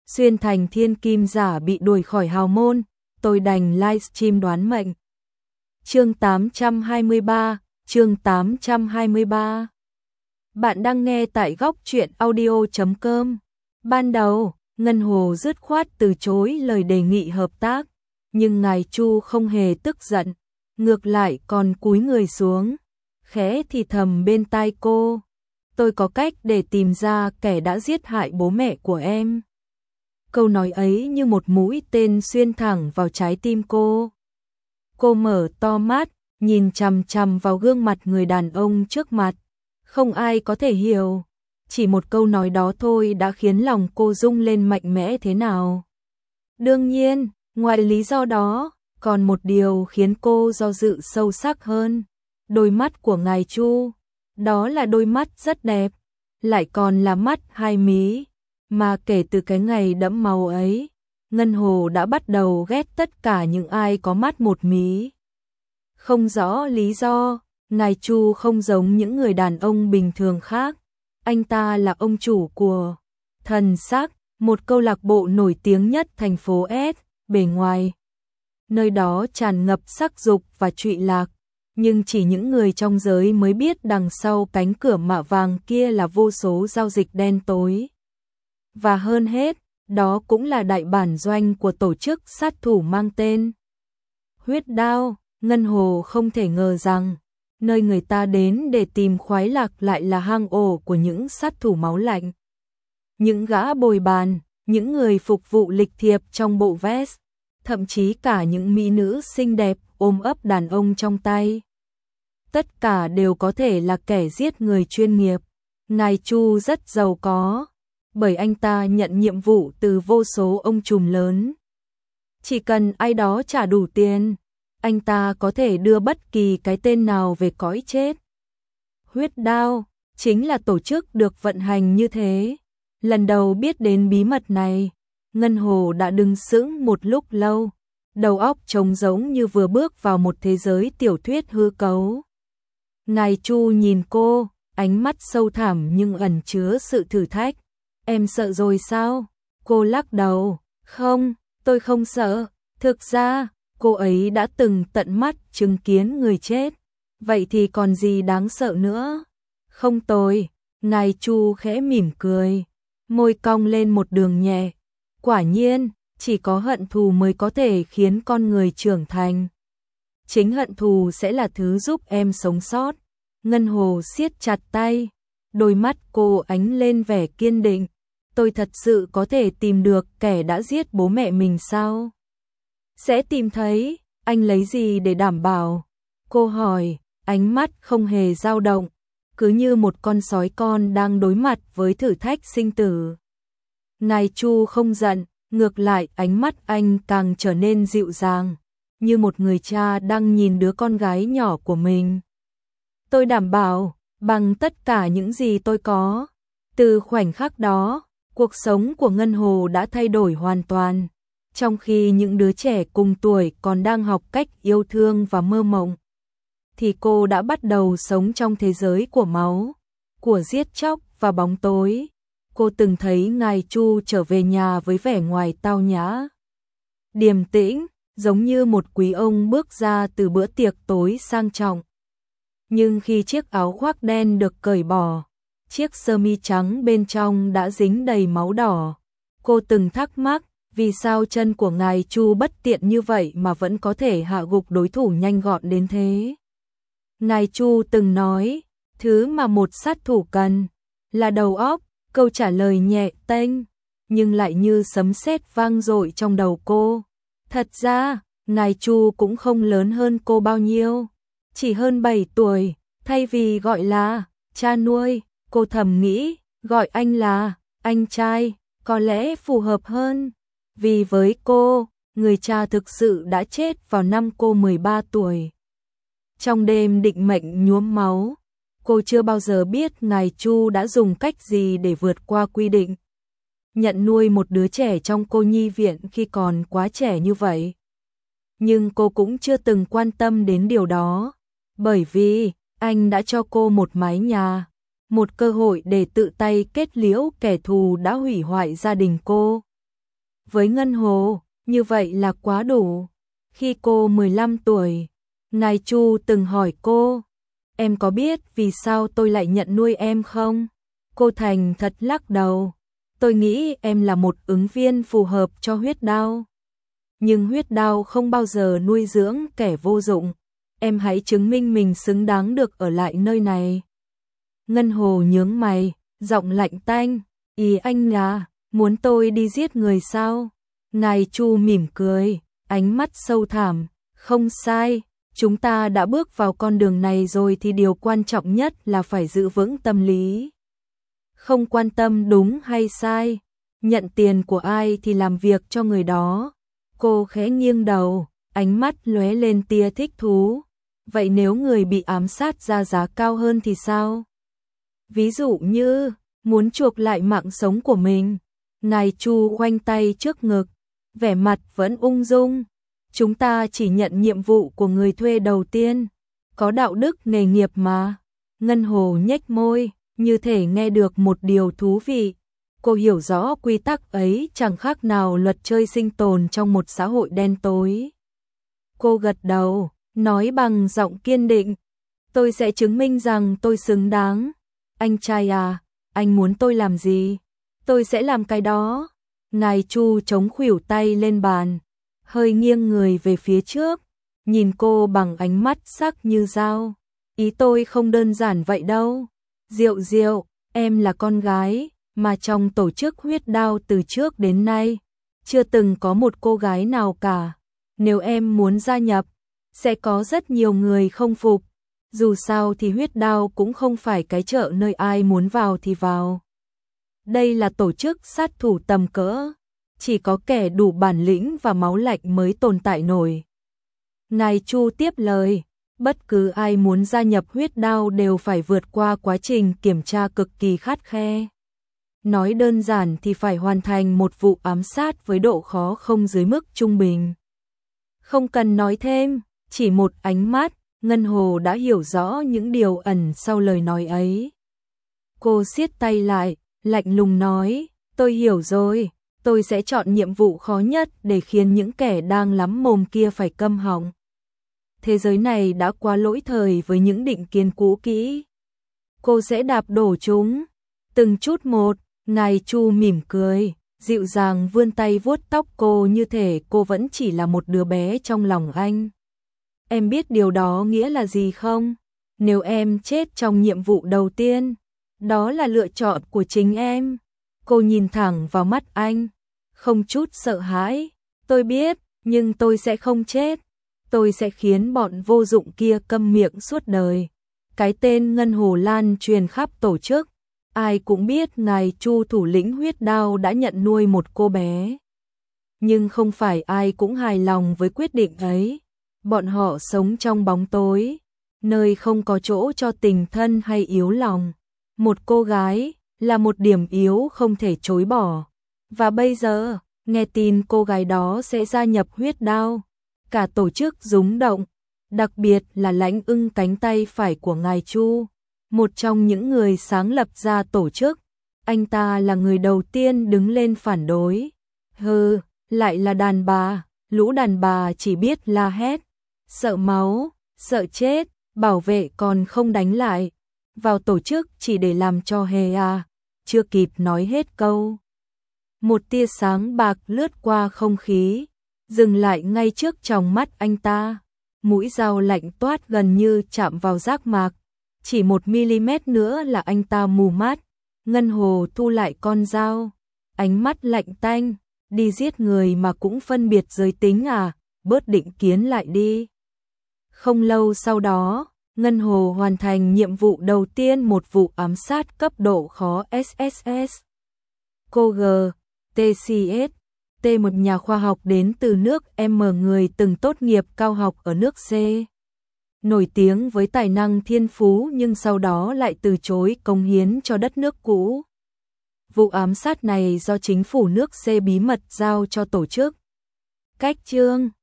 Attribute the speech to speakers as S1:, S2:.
S1: Xuyên thành thiên kim giả bị đuổi khỏi hào môn, tôi đành livestream đoán mệnh. Chương 823. Bạn đang nghe tại góc truyện audio.com. Ban đầu, Ngân Hồ dứt khoát từ chối lời đề nghị hợp tác, nhưng ngài Chu không hề tức giận, ngược lại còn cúi người xuống, khẽ thì thầm bên tai cô, tôi có cách để tìm ra kẻ đã giết hại bố mẹ của em. Câu nói ấy như một mũi tên xuyên thẳng vào trái tim cô. Cô mở to mắt, nhìn chằm chằm vào gương mặt người đàn ông trước mặt. Không ai có thể hiểu, chỉ một câu nói đó thôi đã khiến lòng cô rung lên mạnh mẽ thế nào. Đương nhiên, ngoài lý do đó, còn một điều khiến cô do dự sâu sắc hơn. Đôi mắt của ngài Chu, đó là đôi mắt rất đẹp, lại còn là mắt hai mí. Mà kể từ cái ngày đẫm máu ấy, Ngân Hồ đã bắt đầu ghét tất cả những ai có mắt một mí. Không rõ lý do, ngài Chu không giống những người đàn ông bình thường khác. Anh ta là ông chủ của Thần Sắc, một câu lạc bộ nổi tiếng nhất thành phố S, bề ngoài. Nơi đó tràn ngập sắc dục và trụy lạc, nhưng chỉ những người trong giới mới biết đằng sau cánh cửa mạ vàng kia là vô số giao dịch đen tối. Và hơn hết, đó cũng là đại bản doanh của tổ chức sát thủ mang tên Huyết Đao. Ngân Hồ không thể ngờ rằng, nơi người ta đến để tìm khoái lạc lại là hang ổ của những sát thủ máu lạnh. Những gã bồi bàn, những người phục vụ lịch thiệp trong bộ vest, thậm chí cả những mỹ nữ xinh đẹp ôm ấp đàn ông trong tay. Tất cả đều có thể là kẻ giết người chuyên nghiệp. Ngài Chu rất giàu có, bởi anh ta nhận nhiệm vụ từ vô số ông trùm lớn. Chỉ cần ai đó trả đủ tiền, anh ta có thể đưa bất kỳ cái tên nào về cõi chết. Huyết Đao chính là tổ chức được vận hành như thế. Lần đầu biết đến bí mật này, Ngân Hồ đã đứng sững một lúc lâu, đầu óc trống rỗng như vừa bước vào một thế giới tiểu thuyết hư cấu. Ngài Chu nhìn cô, ánh mắt sâu thẳm nhưng ẩn chứa sự thử thách. Em sợ rồi sao? Cô lắc đầu. Không, tôi không sợ. Thực ra, cô ấy đã từng tận mắt chứng kiến người chết. Vậy thì còn gì đáng sợ nữa? Không tồi. Ngài Chu khẽ mỉm cười, môi cong lên một đường nhẹ. Quả nhiên, chỉ có hận thù mới có thể khiến con người trưởng thành. Chính hận thù sẽ là thứ giúp em sống sót. Ngân Hồ siết chặt tay, đôi mắt cô ánh lên vẻ kiên định. Tôi thật sự có thể tìm được kẻ đã giết bố mẹ mình sao? Sẽ tìm thấy. Anh lấy gì để đảm bảo? Cô hỏi, ánh mắt không hề dao động, cứ như một con sói con đang đối mặt với thử thách sinh tử. Ngài Chu không giận, ngược lại ánh mắt anh càng trở nên dịu dàng, như một người cha đang nhìn đứa con gái nhỏ của mình. Tôi đảm bảo, bằng tất cả những gì tôi có. Từ khoảnh khắc đó, cuộc sống của Ngân Hồ đã thay đổi hoàn toàn. Trong khi những đứa trẻ cùng tuổi còn đang học cách yêu thương và mơ mộng, thì cô đã bắt đầu sống trong thế giới của máu, của giết chóc và bóng tối. Cô từng thấy ngài Chu trở về nhà với vẻ ngoài tao nhã, điềm tĩnh, giống như một quý ông bước ra từ bữa tiệc tối sang trọng. Nhưng khi chiếc áo khoác đen được cởi bỏ, chiếc sơ mi trắng bên trong đã dính đầy máu đỏ. Cô từng thắc mắc, vì sao chân của ngài Chu bất tiện như vậy mà vẫn có thể hạ gục đối thủ nhanh gọn đến thế. Ngài Chu từng nói, thứ mà một sát thủ cần là đầu óc. Câu trả lời nhẹ tênh, nhưng lại như sấm sét vang dội trong đầu cô. Thật ra, ngài Chu cũng không lớn hơn cô bao nhiêu, chỉ hơn 7 tuổi, thay vì gọi là cha nuôi, cô thầm nghĩ, gọi anh là anh trai, có lẽ phù hợp hơn. Vì với cô, người cha thực sự đã chết vào năm cô 13 tuổi. Trong đêm định mệnh nhuốm máu, cô chưa bao giờ biết ngài Chu đã dùng cách gì để vượt qua quy định. Nhận nuôi một đứa trẻ trong cô nhi viện khi còn quá trẻ như vậy. Nhưng cô cũng chưa từng quan tâm đến điều đó, bởi vì anh đã cho cô một mái nhà, một cơ hội để tự tay kết liễu kẻ thù đã hủy hoại gia đình cô. Với Ngân Hồ, như vậy là quá đủ. Khi cô 15 tuổi, ngài Chu từng hỏi cô, em có biết vì sao tôi lại nhận nuôi em không? Cô thành thật lắc đầu. Tôi nghĩ em là một ứng viên phù hợp cho Huyết Đao. Nhưng Huyết Đao không bao giờ nuôi dưỡng kẻ vô dụng. Em hãy chứng minh mình xứng đáng được ở lại nơi này. Ngân Hồ nhướng mày, giọng lạnh tanh. Ý anh là, muốn tôi đi giết người sao? Ngài Chu mỉm cười, ánh mắt sâu thẳm. Không sai, chúng ta đã bước vào con đường này rồi thì điều quan trọng nhất là phải giữ vững tâm lý. Không quan tâm đúng hay sai, nhận tiền của ai thì làm việc cho người đó. Cô khẽ nghiêng đầu, ánh mắt lóe lên tia thích thú. Vậy nếu người bị ám sát ra giá cao hơn thì sao? Ví dụ như, muốn chuộc lại mạng sống của mình. Ngài Chu khoanh tay trước ngực, vẻ mặt vẫn ung dung. Chúng ta chỉ nhận nhiệm vụ của người thuê đầu tiên. Có đạo đức nghề nghiệp mà. Ngân Hồ nhếch môi, như thể nghe được một điều thú vị. Cô hiểu rõ quy tắc ấy chẳng khác nào luật chơi sinh tồn trong một xã hội đen tối. Cô gật đầu, nói bằng giọng kiên định. Tôi sẽ chứng minh rằng tôi xứng đáng. Anh trai à, anh muốn tôi làm gì? Tôi sẽ làm cái đó. Ngài Chu chống khuỷu tay lên bàn, hơi nghiêng người về phía trước, nhìn cô bằng ánh mắt sắc như dao. Ý tôi không đơn giản vậy đâu. Diệu Diệu, em là con gái, mà trong tổ chức Huyết Đao từ trước đến nay, chưa từng có một cô gái nào cả. Nếu em muốn gia nhập, sẽ có rất nhiều người không phục. Dù sao thì Huyết Đao cũng không phải cái chợ nơi ai muốn vào thì vào. Đây là tổ chức sát thủ tầm cỡ, chỉ có kẻ đủ bản lĩnh và máu lạnh mới tồn tại nổi. Ngài Chu tiếp lời, bất cứ ai muốn gia nhập Huyết Đao đều phải vượt qua quá trình kiểm tra cực kỳ khắt khe. Nói đơn giản thì phải hoàn thành một vụ ám sát với độ khó không dưới mức trung bình. Không cần nói thêm, chỉ một ánh mắt, Ngân Hồ đã hiểu rõ những điều ẩn sau lời nói ấy. Cô siết tay lại, lạnh lùng nói, tôi hiểu rồi, tôi sẽ chọn nhiệm vụ khó nhất để khiến những kẻ đang lắm mồm kia phải câm họng. Thế giới này đã quá lỗi thời với những định kiến cũ kỹ. Cô sẽ đạp đổ chúng, từng chút một. Ngài Chu mỉm cười, dịu dàng vươn tay vuốt tóc cô như thể cô vẫn chỉ là một đứa bé trong lòng anh. Em biết điều đó nghĩa là gì không? Nếu em chết trong nhiệm vụ đầu tiên, đó là lựa chọn của chính em. Cô nhìn thẳng vào mắt anh, không chút sợ hãi. Tôi biết, nhưng tôi sẽ không chết. Tôi sẽ khiến bọn vô dụng kia câm miệng suốt đời. Cái tên Ngân Hồ lan truyền khắp tổ chức. Ai cũng biết ngài Chu thủ lĩnh Huyết Đao đã nhận nuôi một cô bé. Nhưng không phải ai cũng hài lòng với quyết định ấy. Bọn họ sống trong bóng tối, nơi không có chỗ cho tình thân hay yếu lòng. Một cô gái là một điểm yếu không thể chối bỏ. Và bây giờ, nghe tin cô gái đó sẽ gia nhập Huyết Đao, cả tổ chức rúng động, đặc biệt là Lãnh Ưng cánh tay phải của ngài Chu, một trong những người sáng lập ra tổ chức. Anh ta là người đầu tiên đứng lên phản đối. Hừ, lại là đàn bà, lũ đàn bà chỉ biết la hét, sợ máu, sợ chết, bảo vệ còn không đánh lại. Vào tổ chức chỉ để làm cho hề à. Chưa kịp nói hết câu, một tia sáng bạc lướt qua không khí, dừng lại ngay trước tròng mắt anh ta. Mũi dao lạnh toát gần như chạm vào giác mạc. Chỉ 1 mm nữa là anh ta mù mắt. Ngân Hồ thu lại con dao, ánh mắt lạnh tanh. Đi giết người mà cũng phân biệt giới tính à, bớt định kiến lại đi. Không lâu sau đó, Ngân Hồ hoàn thành nhiệm vụ đầu tiên, một vụ ám sát cấp độ khó SSS. Cô G. TCS, T, một nhà khoa học đến từ nước M, người từng tốt nghiệp cao học ở nước C. Nổi tiếng với tài năng thiên phú nhưng sau đó lại từ chối cống hiến cho đất nước cũ. Vụ ám sát này do chính phủ nước C bí mật giao cho tổ chức. Cách chương